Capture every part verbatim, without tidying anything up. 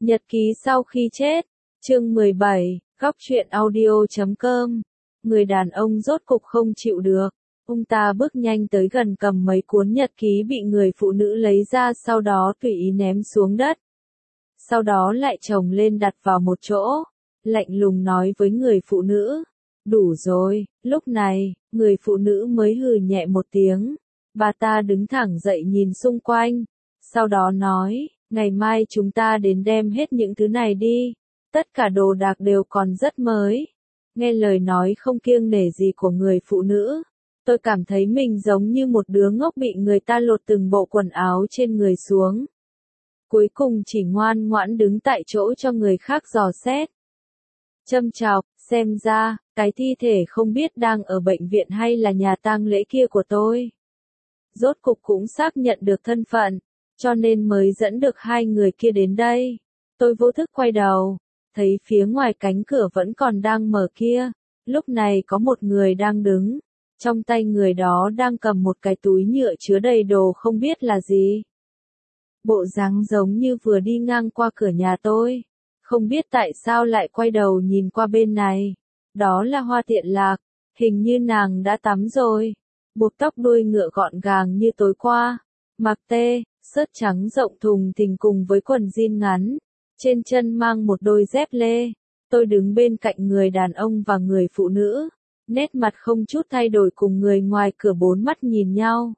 Nhật ký sau khi chết, chương mười bảy, góc truyện audio chấm com. Người đàn ông rốt cục không chịu được. Ông ta bước nhanh tới gần cầm mấy cuốn nhật ký bị người phụ nữ lấy ra, sau đó tùy ý ném xuống đất. Sau đó lại chồng lên đặt vào một chỗ, lạnh lùng nói với người phụ nữ. Đủ rồi. Lúc này, người phụ nữ mới hừ nhẹ một tiếng. Bà ta đứng thẳng dậy nhìn xung quanh. Sau đó nói, ngày mai chúng ta đến đem hết những thứ này đi. Tất cả đồ đạc đều còn rất mới. Nghe lời nói không kiêng nể gì của người phụ nữ, tôi cảm thấy mình giống như một đứa ngốc bị người ta lột từng bộ quần áo trên người xuống. Cuối cùng chỉ ngoan ngoãn đứng tại chỗ cho người khác dò xét. Châm chọc, xem ra, cái thi thể không biết đang ở bệnh viện hay là nhà tang lễ kia của tôi. Rốt cục cũng xác nhận được thân phận, cho nên mới dẫn được hai người kia đến đây. Tôi vô thức quay đầu, thấy phía ngoài cánh cửa vẫn còn đang mở kia. Lúc này có một người đang đứng, trong tay người đó đang cầm một cái túi nhựa chứa đầy đồ không biết là gì. Bộ dáng giống như vừa đi ngang qua cửa nhà tôi, không biết tại sao lại quay đầu nhìn qua bên này. Đó là Hoa Tiện Lạc, hình như nàng đã tắm rồi. Buộc tóc đuôi ngựa gọn gàng như tối qua, mặc tê, sớt trắng rộng thùng thình cùng với quần jean ngắn, trên chân mang một đôi dép lê. Tôi đứng bên cạnh người đàn ông và người phụ nữ, nét mặt không chút thay đổi cùng người ngoài cửa bốn mắt nhìn nhau.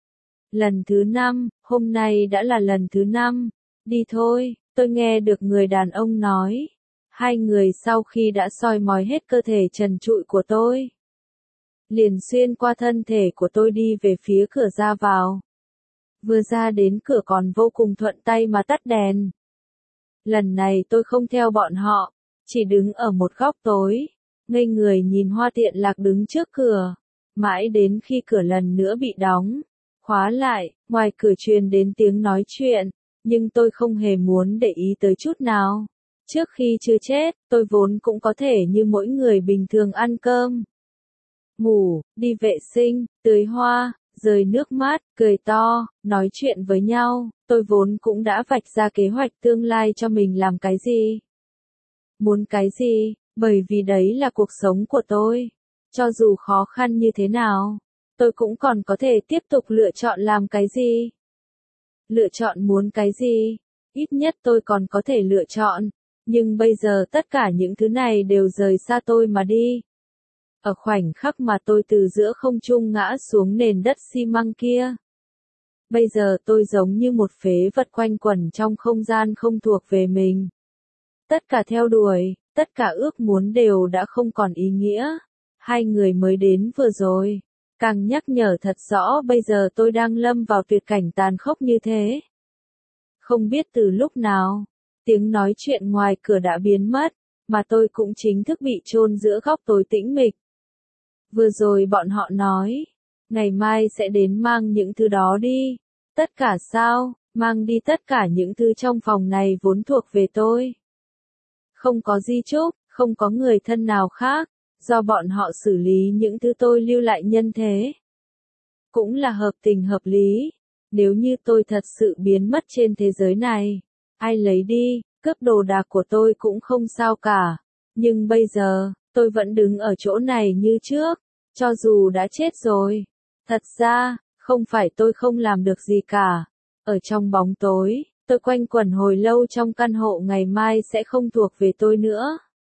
Lần thứ năm, hôm nay đã là lần thứ năm, đi thôi, tôi nghe được người đàn ông nói. Hai người sau khi đã soi mói hết cơ thể trần trụi của tôi, liền xuyên qua thân thể của tôi đi về phía cửa ra vào. Vừa ra đến cửa còn vô cùng thuận tay mà tắt đèn. Lần này tôi không theo bọn họ, chỉ đứng ở một góc tối, ngây người nhìn Hoa Tiện Lạc đứng trước cửa, mãi đến khi cửa lần nữa bị đóng, khóa lại, ngoài cửa truyền đến tiếng nói chuyện, nhưng tôi không hề muốn để ý tới chút nào. Trước khi chưa chết, tôi vốn cũng có thể như mỗi người bình thường ăn cơm, ngủ, đi vệ sinh, tưới hoa, rơi nước mắt, cười to, nói chuyện với nhau. Tôi vốn cũng đã vạch ra kế hoạch tương lai cho mình làm cái gì, muốn cái gì, bởi vì đấy là cuộc sống của tôi. Cho dù khó khăn như thế nào, tôi cũng còn có thể tiếp tục lựa chọn làm cái gì. Lựa chọn muốn cái gì, ít nhất tôi còn có thể lựa chọn. Nhưng bây giờ tất cả những thứ này đều rời xa tôi mà đi. Ở khoảnh khắc mà tôi từ giữa không trung ngã xuống nền đất xi măng kia, bây giờ tôi giống như một phế vật quanh quẩn trong không gian không thuộc về mình. Tất cả theo đuổi, tất cả ước muốn đều đã không còn ý nghĩa. Hai người mới đến vừa rồi, càng nhắc nhở thật rõ bây giờ tôi đang lâm vào tuyệt cảnh tàn khốc như thế. Không biết từ lúc nào, tiếng nói chuyện ngoài cửa đã biến mất, mà tôi cũng chính thức bị chôn giữa góc tối tĩnh mịch. Vừa rồi bọn họ nói, ngày mai sẽ đến mang những thứ đó đi. Tất cả sao, mang đi tất cả những thứ trong phòng này vốn thuộc về tôi. Không có di chúc, không có người thân nào khác, do bọn họ xử lý những thứ tôi lưu lại nhân thế. Cũng là hợp tình hợp lý, nếu như tôi thật sự biến mất trên thế giới này, ai lấy đi, cướp đồ đạc của tôi cũng không sao cả. Nhưng bây giờ, tôi vẫn đứng ở chỗ này như trước, cho dù đã chết rồi. Thật ra, không phải tôi không làm được gì cả. Ở trong bóng tối, tôi quanh quẩn hồi lâu trong căn hộ ngày mai sẽ không thuộc về tôi nữa.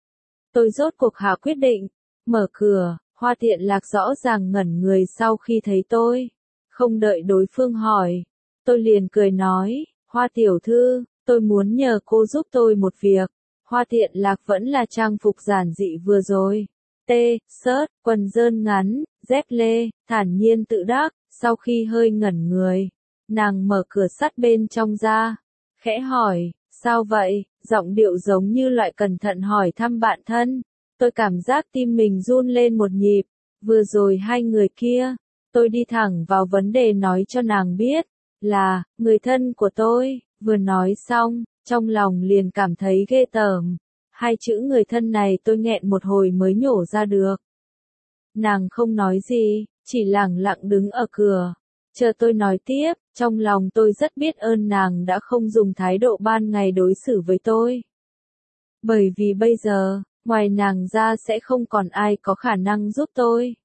Tôi rốt cuộc hạ quyết định, mở cửa. Hoa Tiện Lạc rõ ràng ngẩn người sau khi thấy tôi. Không đợi đối phương hỏi, tôi liền cười nói, Hoa tiểu thư, tôi muốn nhờ cô giúp tôi một việc. Hoa Tiện Lạc vẫn là trang phục giản dị vừa rồi. Tê, sớt, quần jean ngắn, dép lê, thản nhiên tự đắc. Sau khi hơi ngẩn người, nàng mở cửa sắt bên trong ra, khẽ hỏi, sao vậy, giọng điệu giống như loại cẩn thận hỏi thăm bạn thân. Tôi cảm giác tim mình run lên một nhịp. Vừa rồi hai người kia, tôi đi thẳng vào vấn đề nói cho nàng biết, là, người thân của tôi. Vừa nói xong, trong lòng liền cảm thấy ghê tởm. Hai chữ người thân này tôi nghẹn một hồi mới nhổ ra được. Nàng không nói gì, chỉ lẳng lặng đứng ở cửa. Chờ tôi nói tiếp, trong lòng tôi rất biết ơn nàng đã không dùng thái độ ban ngày đối xử với tôi. Bởi vì bây giờ, ngoài nàng ra sẽ không còn ai có khả năng giúp tôi.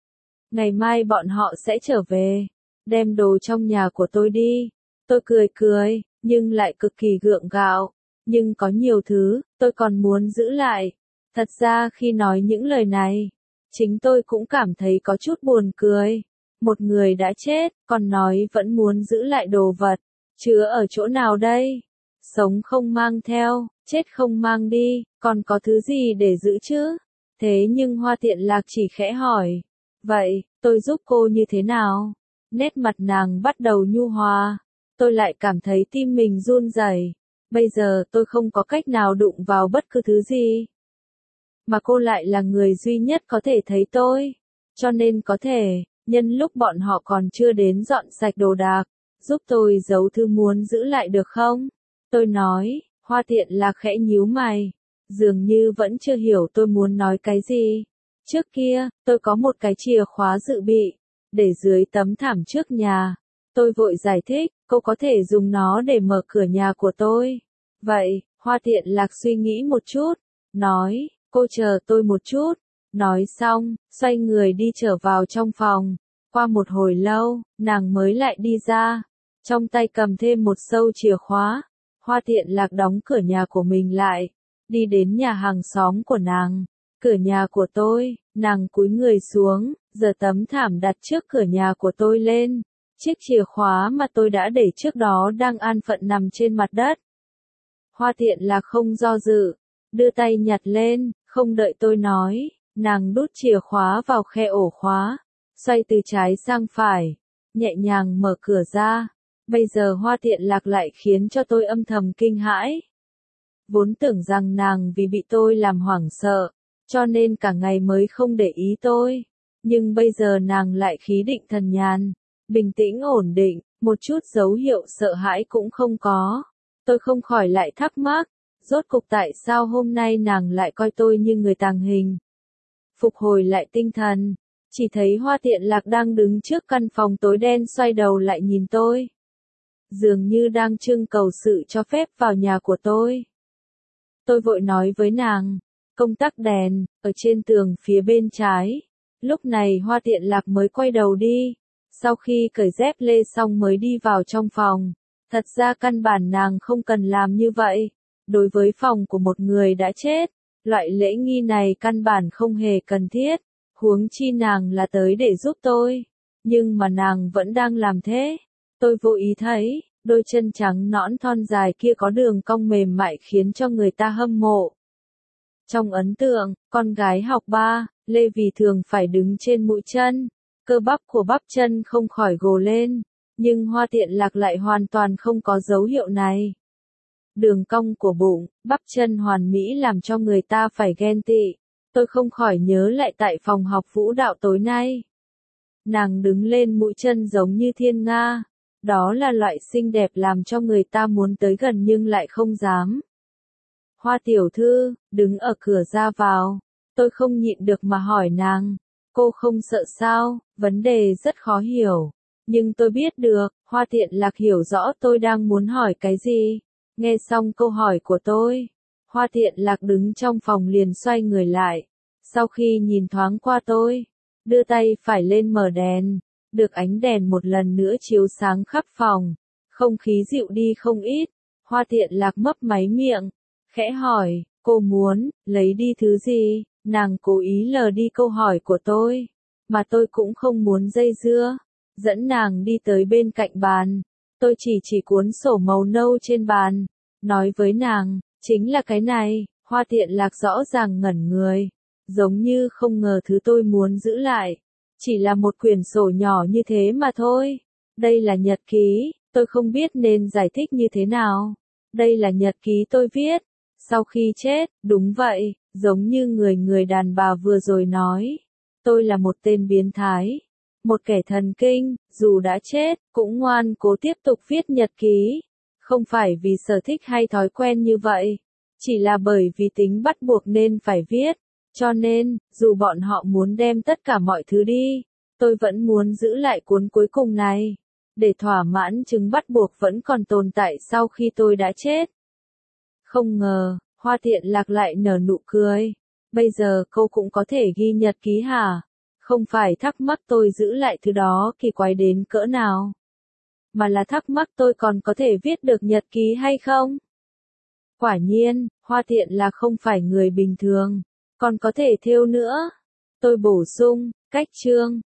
Ngày mai bọn họ sẽ trở về, đem đồ trong nhà của tôi đi. Tôi cười cười, nhưng lại cực kỳ gượng gạo. Nhưng có nhiều thứ, tôi còn muốn giữ lại. Thật ra khi nói những lời này, chính tôi cũng cảm thấy có chút buồn cười. Một người đã chết, còn nói vẫn muốn giữ lại đồ vật. Chứa ở chỗ nào đây? Sống không mang theo, chết không mang đi, còn có thứ gì để giữ chứ? Thế nhưng Hoa Tiện Lạc chỉ khẽ hỏi. Vậy, tôi giúp cô như thế nào? Nét mặt nàng bắt đầu nhu hòa. Tôi lại cảm thấy tim mình run rẩy. Bây giờ tôi không có cách nào đụng vào bất cứ thứ gì. Mà cô lại là người duy nhất có thể thấy tôi. Cho nên có thể, nhân lúc bọn họ còn chưa đến dọn sạch đồ đạc, giúp tôi giấu thư muốn giữ lại được không? Tôi nói, Hoa Tiện Lạc khẽ nhíu mày. Dường như vẫn chưa hiểu tôi muốn nói cái gì. Trước kia, tôi có một cái chìa khóa dự bị, để dưới tấm thảm trước nhà. Tôi vội giải thích, cô có thể dùng nó để mở cửa nhà của tôi. Vậy, Hoa Tiện Lạc suy nghĩ một chút, nói, cô chờ tôi một chút. Nói xong, xoay người đi trở vào trong phòng. Qua một hồi lâu, nàng mới lại đi ra. Trong tay cầm thêm một sâu chìa khóa. Hoa Tiện Lạc đóng cửa nhà của mình lại. Đi đến nhà hàng xóm của nàng. Cửa nhà của tôi, nàng cúi người xuống, giơ tấm thảm đặt trước cửa nhà của tôi lên. Chiếc chìa khóa mà tôi đã để trước đó đang an phận nằm trên mặt đất. Hoa Tiện Lạc không do dự, đưa tay nhặt lên, không đợi tôi nói, nàng đút chìa khóa vào khe ổ khóa, xoay từ trái sang phải, nhẹ nhàng mở cửa ra. Bây giờ Hoa Tiện Lạc lại khiến cho tôi âm thầm kinh hãi. Vốn tưởng rằng nàng vì bị tôi làm hoảng sợ, cho nên cả ngày mới không để ý tôi. Nhưng bây giờ nàng lại khí định thần nhàn, bình tĩnh ổn định, một chút dấu hiệu sợ hãi cũng không có. Tôi không khỏi lại thắc mắc, rốt cục tại sao hôm nay nàng lại coi tôi như người tàng hình. Phục hồi lại tinh thần, chỉ thấy Hoa Tiện Lạc đang đứng trước căn phòng tối đen xoay đầu lại nhìn tôi. Dường như đang trưng cầu sự cho phép vào nhà của tôi. Tôi vội nói với nàng, công tắc đèn, ở trên tường phía bên trái. Lúc này Hoa Tiện Lạc mới quay đầu đi. Sau khi cởi dép lê xong mới đi vào trong phòng. Thật ra căn bản nàng không cần làm như vậy. Đối với phòng của một người đã chết, loại lễ nghi này căn bản không hề cần thiết. Huống chi nàng là tới để giúp tôi. Nhưng mà nàng vẫn đang làm thế. Tôi vô ý thấy, đôi chân trắng nõn thon dài kia có đường cong mềm mại khiến cho người ta hâm mộ. Trong ấn tượng, con gái học ba, Lê Vì thường phải đứng trên mũi chân. Cơ bắp của bắp chân không khỏi gồ lên. Nhưng Hoa Tiện Lạc lại hoàn toàn không có dấu hiệu này. Đường cong của bụng, bắp chân hoàn mỹ làm cho người ta phải ghen tị. Tôi không khỏi nhớ lại tại phòng học vũ đạo tối nay. Nàng đứng lên mũi chân giống như thiên nga. Đó là loại xinh đẹp làm cho người ta muốn tới gần nhưng lại không dám. Hoa tiểu thư, đứng ở cửa ra vào. Tôi không nhịn được mà hỏi nàng. Cô không sợ sao? Vấn đề rất khó hiểu. Nhưng tôi biết được, Hoa Tiện Lạc hiểu rõ tôi đang muốn hỏi cái gì. Nghe xong câu hỏi của tôi, Hoa Tiện Lạc đứng trong phòng liền xoay người lại. Sau khi nhìn thoáng qua tôi, đưa tay phải lên mở đèn. Được ánh đèn một lần nữa chiếu sáng khắp phòng. Không khí dịu đi không ít. Hoa Tiện Lạc mấp máy miệng. Khẽ hỏi, cô muốn, lấy đi thứ gì? Nàng cố ý lờ đi câu hỏi của tôi. Mà tôi cũng không muốn dây dưa. Dẫn nàng đi tới bên cạnh bàn. Tôi chỉ chỉ cuốn sổ màu nâu trên bàn. Nói với nàng, chính là cái này. Hoa Tiện Lạc rõ ràng ngẩn người. Giống như không ngờ thứ tôi muốn giữ lại. Chỉ là một quyển sổ nhỏ như thế mà thôi. Đây là nhật ký, tôi không biết nên giải thích như thế nào. Đây là nhật ký tôi viết. Sau khi chết, đúng vậy, giống như người người đàn bà vừa rồi nói. Tôi là một tên biến thái. Một kẻ thần kinh, dù đã chết, cũng ngoan cố tiếp tục viết nhật ký. Không phải vì sở thích hay thói quen như vậy. Chỉ là bởi vì tính bắt buộc nên phải viết. Cho nên, dù bọn họ muốn đem tất cả mọi thứ đi, tôi vẫn muốn giữ lại cuốn cuối cùng này. để thỏa mãn chứng bắt buộc vẫn còn tồn tại sau khi tôi đã chết. Không ngờ, Hoa Thiện Lạc lại nở nụ cười. Bây giờ cô cũng có thể ghi nhật ký hả? Không phải thắc mắc tôi giữ lại thứ đó kỳ quái đến cỡ nào, mà là thắc mắc tôi còn có thể viết được nhật ký hay không? Quả nhiên, Hoa Thiện Lạc không phải người bình thường, còn có thể thêu nữa. Tôi bổ sung, cách chương.